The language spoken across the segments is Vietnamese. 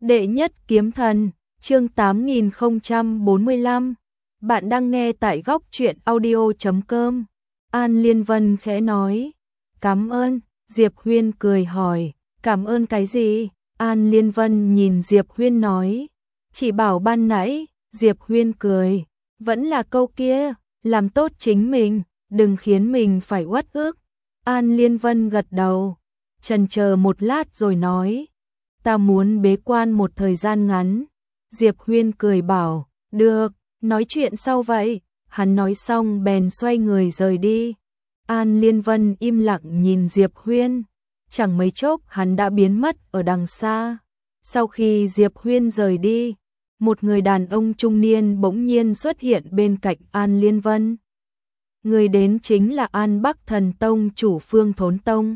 Đệ nhất kiếm thần, chương 8045. Bạn đang nghe tại góc truyện audio.com. An Liên Vân khẽ nói. Cảm ơn, Diệp Huyên cười hỏi. Cảm ơn cái gì? An Liên Vân nhìn Diệp Huyên nói. Chỉ bảo ban nãy, Diệp Huyên cười. Vẫn là câu kia, làm tốt chính mình, đừng khiến mình phải uất ức. An Liên Vân gật đầu, chần chờ một lát rồi nói. Ta muốn bế quan một thời gian ngắn. Diệp Huyên cười bảo, được, nói chuyện sau vậy. Hắn nói xong bèn xoay người rời đi. An Liên Vân im lặng nhìn Diệp Huyên. Chẳng mấy chốc hắn đã biến mất ở đằng xa. Sau khi Diệp Huyên rời đi, một người đàn ông trung niên bỗng nhiên xuất hiện bên cạnh An Liên Vân. Người đến chính là An Bắc Thần Tông chủ Phương Thốn Tông.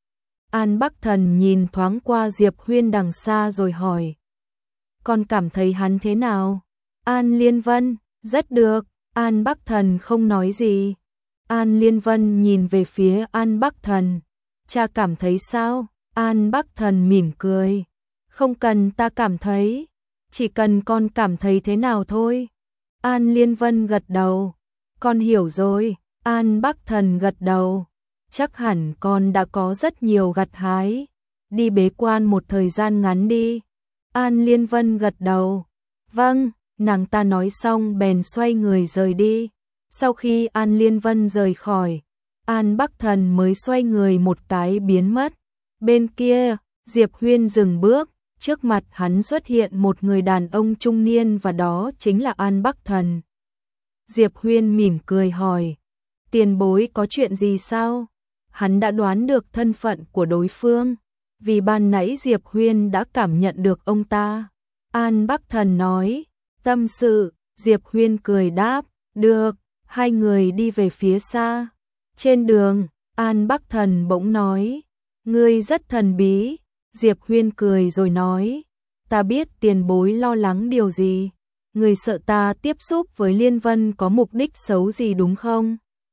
An Bắc Thần nhìn thoáng qua Diệp Huyên đằng xa rồi hỏi. Con cảm thấy hắn thế nào? An Liên Vân, rất được. An Bắc Thần không nói gì. An Liên Vân nhìn về phía An Bắc Thần. Cha cảm thấy sao? An Bắc Thần mỉm cười. Không cần ta cảm thấy. Chỉ cần con cảm thấy thế nào thôi. An Liên Vân gật đầu. Con hiểu rồi. An Bắc Thần gật đầu. Chắc hẳn con đã có rất nhiều gặt hái. Đi bế quan một thời gian ngắn đi. An Liên Vân gật đầu. Vâng, nàng ta nói xong bèn xoay người rời đi. Sau khi An Liên Vân rời khỏi, An Bắc Thần mới xoay người một cái biến mất. Bên kia, Diệp Huyên dừng bước, trước mặt hắn xuất hiện một người đàn ông trung niên và đó chính là An Bắc Thần. Diệp Huyên mỉm cười hỏi, tiền bối có chuyện gì sao? Hắn đã đoán được thân phận của đối phương, vì ban nãy Diệp Huyên đã cảm nhận được ông ta. An Bắc Thần nói, tâm sự. Diệp Huyên cười đáp, được. Hai người đi về phía xa. Trên đường, An Bắc Thần bỗng nói, ngươi rất thần bí. Diệp Huyên cười rồi nói, ta biết tiền bối lo lắng điều gì. Ngươi sợ ta tiếp xúc với Liên Vân có mục đích xấu gì đúng không?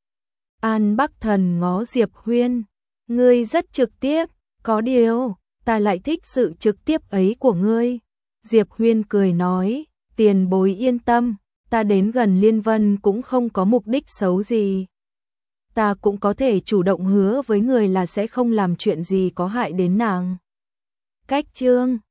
An Bắc Thần ngó Diệp Huyên, ngươi rất trực tiếp, có điều, ta lại thích sự trực tiếp ấy của ngươi. Diệp Huyên cười nói, tiền bối yên tâm, ta đến gần Liên Vân cũng không có mục đích xấu gì. Ta cũng có thể chủ động hứa với người là sẽ không làm chuyện gì có hại đến nàng. Cách chương